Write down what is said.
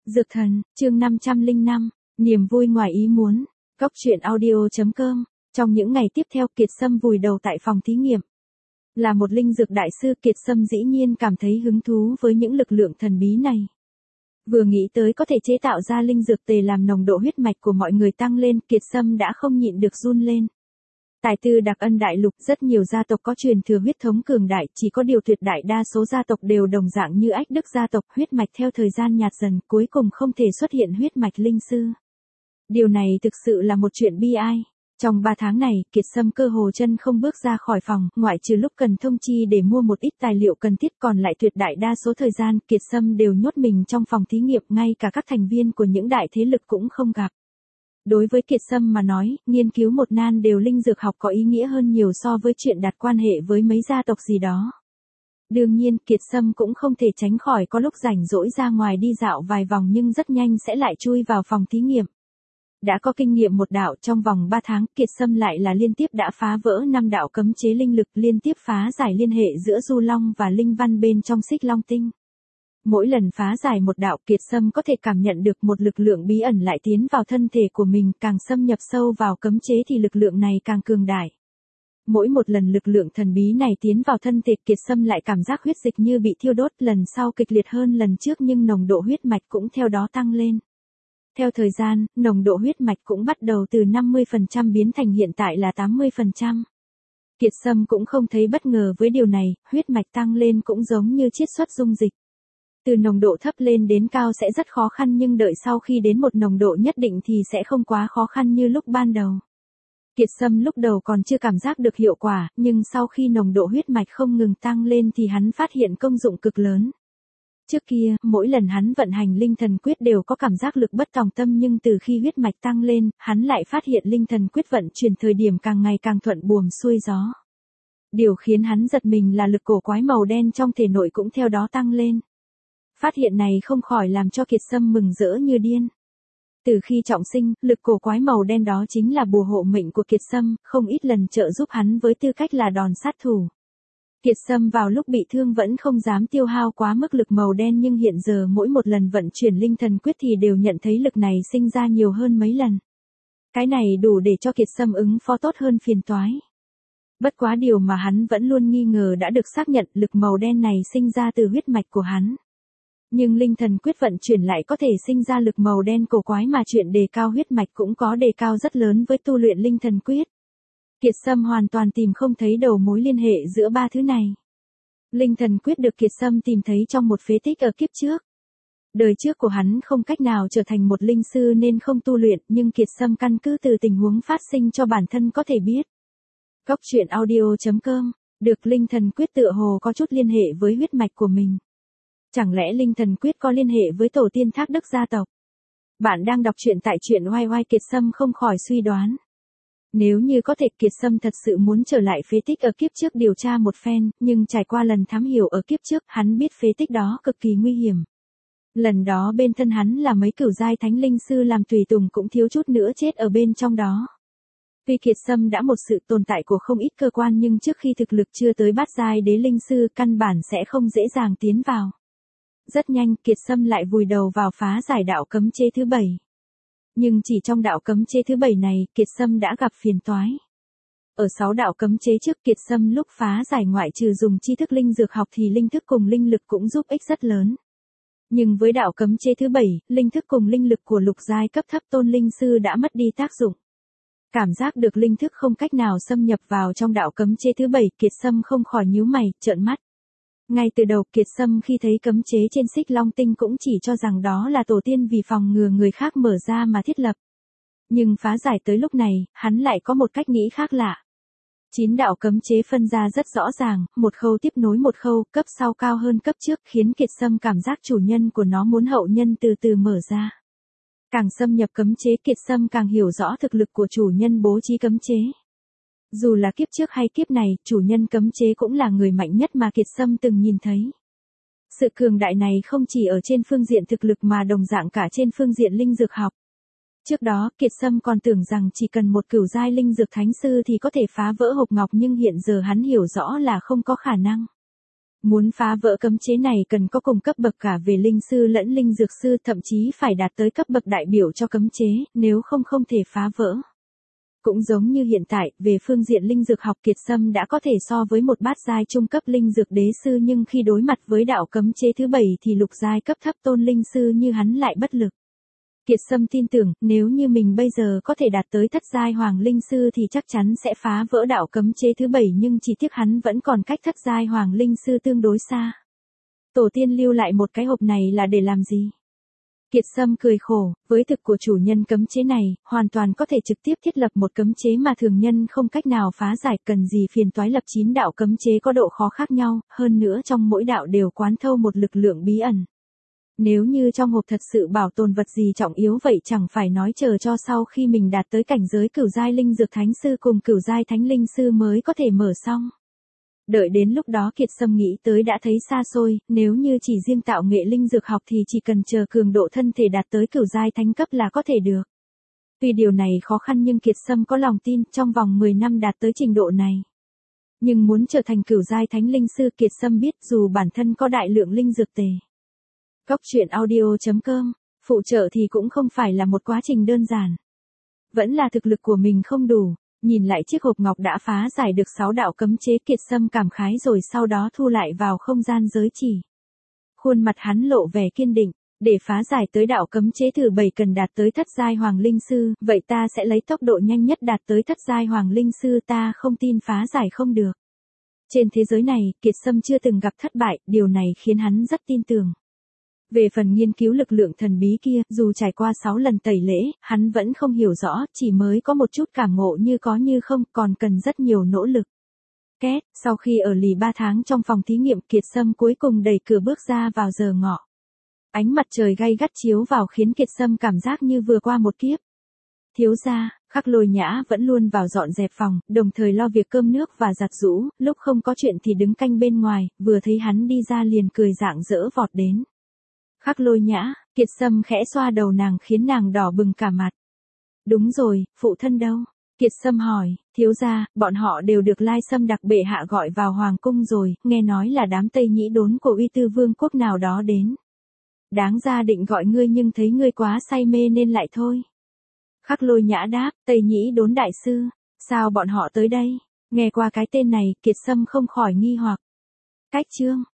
Dược thần, chương 505, niềm vui ngoài ý muốn. Cốc truyện audio.com. Trong những ngày tiếp theo, Kiệt Sâm vùi đầu tại phòng thí nghiệm. Là một linh dược đại sư, Kiệt Sâm dĩ nhiên cảm thấy hứng thú với những lực lượng thần bí này. Vừa nghĩ tới có thể chế tạo ra linh dược tề làm nồng độ huyết mạch của mọi người tăng lên, Kiệt Sâm đã không nhịn được run lên. Tại Tư Đặc Ân đại lục, rất nhiều gia tộc có truyền thừa huyết thống cường đại, chỉ có điều tuyệt đại đa số gia tộc đều đồng dạng như Ách Đức gia tộc, huyết mạch theo thời gian nhạt dần, cuối cùng không thể xuất hiện huyết mạch linh sư. Điều này thực sự là một chuyện bi ai. Trong 3 tháng này, Kiệt Sâm cơ hồ chân không bước ra khỏi phòng, ngoại trừ lúc cần thông chi để mua một ít tài liệu cần thiết, còn lại tuyệt đại đa số thời gian, Kiệt Sâm đều nhốt mình trong phòng thí nghiệm, ngay cả các thành viên của những đại thế lực cũng không gặp. Đối với Kiệt Sâm mà nói, nghiên cứu một nan đều linh dược học có ý nghĩa hơn nhiều so với chuyện đặt quan hệ với mấy gia tộc gì đó. Đương nhiên, Kiệt Sâm cũng không thể tránh khỏi có lúc rảnh rỗi ra ngoài đi dạo vài vòng, nhưng rất nhanh sẽ lại chui vào phòng thí nghiệm. Đã có kinh nghiệm một đạo, trong vòng 3 tháng, Kiệt Sâm lại là liên tiếp đã phá vỡ 5 đạo cấm chế linh lực, liên tiếp phá giải liên hệ giữa Du Long và linh văn bên trong Xích Long Tinh. Mỗi lần phá giải một đạo, Kiệt Sâm có thể cảm nhận được một lực lượng bí ẩn lại tiến vào thân thể của mình, càng xâm nhập sâu vào cấm chế thì lực lượng này càng cường đại. Mỗi một lần lực lượng thần bí này tiến vào thân thể, Kiệt Sâm lại cảm giác huyết dịch như bị thiêu đốt, lần sau kịch liệt hơn lần trước, nhưng nồng độ huyết mạch cũng theo đó tăng lên. Theo thời gian, nồng độ huyết mạch cũng bắt đầu từ 50% biến thành hiện tại là 80%. Kiệt Sâm cũng không thấy bất ngờ với điều này, huyết mạch tăng lên cũng giống như chiết xuất dung dịch. Từ nồng độ thấp lên đến cao sẽ rất khó khăn, nhưng đợi sau khi đến một nồng độ nhất định thì sẽ không quá khó khăn như lúc ban đầu. Kiệt Sâm lúc đầu còn chưa cảm giác được hiệu quả, nhưng sau khi nồng độ huyết mạch không ngừng tăng lên thì hắn phát hiện công dụng cực lớn. Trước kia, mỗi lần hắn vận hành linh thần quyết đều có cảm giác lực bất tòng tâm, nhưng từ khi huyết mạch tăng lên, hắn lại phát hiện linh thần quyết vận chuyển thời điểm càng ngày càng thuận buồm xuôi gió. Điều khiến hắn giật mình là lực cổ quái màu đen trong thể nội cũng theo đó tăng lên. Phát hiện này không khỏi làm cho Kiệt Sâm mừng rỡ như điên. Từ khi trọng sinh, lực cổ quái màu đen đó chính là bùa hộ mệnh của Kiệt Sâm, không ít lần trợ giúp hắn với tư cách là đòn sát thủ. Kiệt Sâm vào lúc bị thương vẫn không dám tiêu hao quá mức lực màu đen, nhưng hiện giờ mỗi một lần vận chuyển linh thần quyết thì đều nhận thấy lực này sinh ra nhiều hơn mấy lần. Cái này đủ để cho Kiệt Sâm ứng phó tốt hơn phiền toái. Bất quá điều mà hắn vẫn luôn nghi ngờ đã được xác nhận, lực màu đen này sinh ra từ huyết mạch của hắn. Nhưng linh thần quyết vận chuyển lại có thể sinh ra lực màu đen cổ quái, mà chuyện đề cao huyết mạch cũng có đề cao rất lớn với tu luyện linh thần quyết. Kiệt Sâm hoàn toàn tìm không thấy đầu mối liên hệ giữa ba thứ này. Linh thần quyết được Kiệt Sâm tìm thấy trong một phế tích ở kiếp trước. Đời trước của hắn không cách nào trở thành một linh sư nên không tu luyện, nhưng Kiệt Sâm căn cứ từ tình huống phát sinh cho bản thân có thể biết. Cốc truyện audio.com. Được linh thần quyết tựa hồ có chút liên hệ với huyết mạch của mình. Chẳng lẽ linh thần quyết có liên hệ với tổ tiên Thác Đức gia tộc? Bạn đang đọc truyện tại truyện oai oai, Kiệt Sâm không khỏi suy đoán. Nếu như có thể, Kiệt Sâm thật sự muốn trở lại phế tích ở kiếp trước điều tra một phen, nhưng trải qua lần thám hiểu ở kiếp trước, hắn biết phế tích đó cực kỳ nguy hiểm. Lần đó bên thân hắn là mấy cửu giai thánh linh sư làm tùy tùng, cũng thiếu chút nữa chết ở bên trong đó. Tuy Kiệt Sâm đã một sự tồn tại của không ít cơ quan, nhưng trước khi thực lực chưa tới bát giai đế linh sư, căn bản sẽ không dễ dàng tiến vào. Rất nhanh, Kiệt Sâm lại vùi đầu vào phá giải đạo cấm chế thứ 7. Nhưng chỉ trong đạo cấm chế thứ 7 này, Kiệt Sâm đã gặp phiền toái. Ở 6 đạo cấm chế trước, Kiệt Sâm lúc phá giải ngoại trừ dùng tri thức linh dược học thì linh thức cùng linh lực cũng giúp ích rất lớn. Nhưng với đạo cấm chế thứ 7, linh thức cùng linh lực của lục giai cấp thấp tôn linh sư đã mất đi tác dụng. Cảm giác được linh thức không cách nào xâm nhập vào trong đạo cấm chế thứ 7, Kiệt Sâm không khỏi nhíu mày, trợn mắt. Ngay từ đầu, Kiệt Sâm khi thấy cấm chế trên Xích Long Tinh cũng chỉ cho rằng đó là tổ tiên vì phòng ngừa người khác mở ra mà thiết lập. Nhưng phá giải tới lúc này, hắn lại có một cách nghĩ khác lạ. 9 đạo cấm chế phân ra rất rõ ràng, một khâu tiếp nối một khâu, cấp sau cao hơn cấp trước, khiến Kiệt Sâm cảm giác chủ nhân của nó muốn hậu nhân từ từ mở ra. Càng xâm nhập cấm chế, Kiệt Sâm càng hiểu rõ thực lực của chủ nhân bố trí cấm chế. Dù là kiếp trước hay kiếp này, chủ nhân cấm chế cũng là người mạnh nhất mà Kiệt Sâm từng nhìn thấy. Sự cường đại này không chỉ ở trên phương diện thực lực mà đồng dạng cả trên phương diện linh dược học. Trước đó, Kiệt Sâm còn tưởng rằng chỉ cần một cửu giai linh dược thánh sư thì có thể phá vỡ hộp ngọc, nhưng hiện giờ hắn hiểu rõ là không có khả năng. Muốn phá vỡ cấm chế này cần có cùng cấp bậc cả về linh sư lẫn linh dược sư, thậm chí phải đạt tới cấp bậc đại biểu cho cấm chế, nếu không không thể phá vỡ. Cũng giống như hiện tại, về phương diện linh dược học Kiệt Sâm đã có thể so với một bát giai trung cấp linh dược đế sư, nhưng khi đối mặt với đạo cấm chế thứ 7 thì lục giai cấp thấp tôn linh sư như hắn lại bất lực. Kiệt Sâm tin tưởng, nếu như mình bây giờ có thể đạt tới thất giai hoàng linh sư thì chắc chắn sẽ phá vỡ đạo cấm chế thứ 7, nhưng chỉ tiếc hắn vẫn còn cách thất giai hoàng linh sư tương đối xa. Tổ tiên lưu lại một cái hộp này là để làm gì? Kiệt Sâm cười khổ, với thực của chủ nhân cấm chế này, hoàn toàn có thể trực tiếp thiết lập một cấm chế mà thường nhân không cách nào phá giải, cần gì phiền toái lập 9 đạo cấm chế có độ khó khác nhau, hơn nữa trong mỗi đạo đều quán thâu một lực lượng bí ẩn. Nếu như trong hộp thật sự bảo tồn vật gì trọng yếu vậy chẳng phải nói chờ cho sau khi mình đạt tới cảnh giới cửu giai linh dược thánh sư cùng cửu giai thánh linh sư mới có thể mở xong. Đợi đến lúc đó Kiệt Sâm nghĩ tới đã thấy xa xôi, nếu như chỉ riêng tạo nghệ linh dược học thì chỉ cần chờ cường độ thân thể đạt tới cửu giai thánh cấp là có thể được. Tuy điều này khó khăn nhưng Kiệt Sâm có lòng tin trong vòng 10 năm đạt tới trình độ này. Nhưng muốn trở thành cửu giai thánh linh sư, Kiệt Sâm biết dù bản thân có đại lượng linh dược tề. Cốc truyện audio.com, phụ trợ thì cũng không phải là một quá trình đơn giản. Vẫn là thực lực của mình không đủ. Nhìn lại chiếc hộp ngọc đã phá giải được 6 đạo cấm chế, Kiệt Sâm cảm khái rồi sau đó thu lại vào không gian giới chỉ. Khuôn mặt hắn lộ vẻ kiên định, để phá giải tới đạo cấm chế thứ 7 cần đạt tới thất giai hoàng linh sư, vậy ta sẽ lấy tốc độ nhanh nhất đạt tới thất giai hoàng linh sư, ta không tin phá giải không được. Trên thế giới này, Kiệt Sâm chưa từng gặp thất bại, điều này khiến hắn rất tin tưởng. Về phần nghiên cứu lực lượng thần bí kia, dù trải qua 6 lần tẩy lễ, hắn vẫn không hiểu rõ, chỉ mới có một chút cảm ngộ như có như không, còn cần rất nhiều nỗ lực. Két, sau khi ở lì 3 tháng trong phòng thí nghiệm, Kiệt Sâm cuối cùng đẩy cửa bước ra vào giờ ngọ. Ánh mặt trời gay gắt chiếu vào khiến Kiệt Sâm cảm giác như vừa qua một kiếp. Thiếu gia, Khắc Lôi Nhã vẫn luôn vào dọn dẹp phòng, đồng thời lo việc cơm nước và giặt giũ, lúc không có chuyện thì đứng canh bên ngoài, vừa thấy hắn đi ra liền cười rạng rỡ vọt đến. Khắc Lôi Nhã, Kiệt Sâm khẽ xoa đầu nàng khiến nàng đỏ bừng cả mặt. Đúng rồi, phụ thân đâu? Kiệt Sâm hỏi, thiếu gia, bọn họ đều được Lai Sâm đặc bệ hạ gọi vào hoàng cung rồi, nghe nói là đám Tây Nhĩ Đốn của Uy Tư Vương quốc nào đó đến. Đáng ra định gọi ngươi nhưng thấy ngươi quá say mê nên lại thôi. Khắc Lôi Nhã đáp, Tây Nhĩ Đốn đại sư, sao bọn họ tới đây? Nghe qua cái tên này, Kiệt Sâm không khỏi nghi hoặc. Cách chương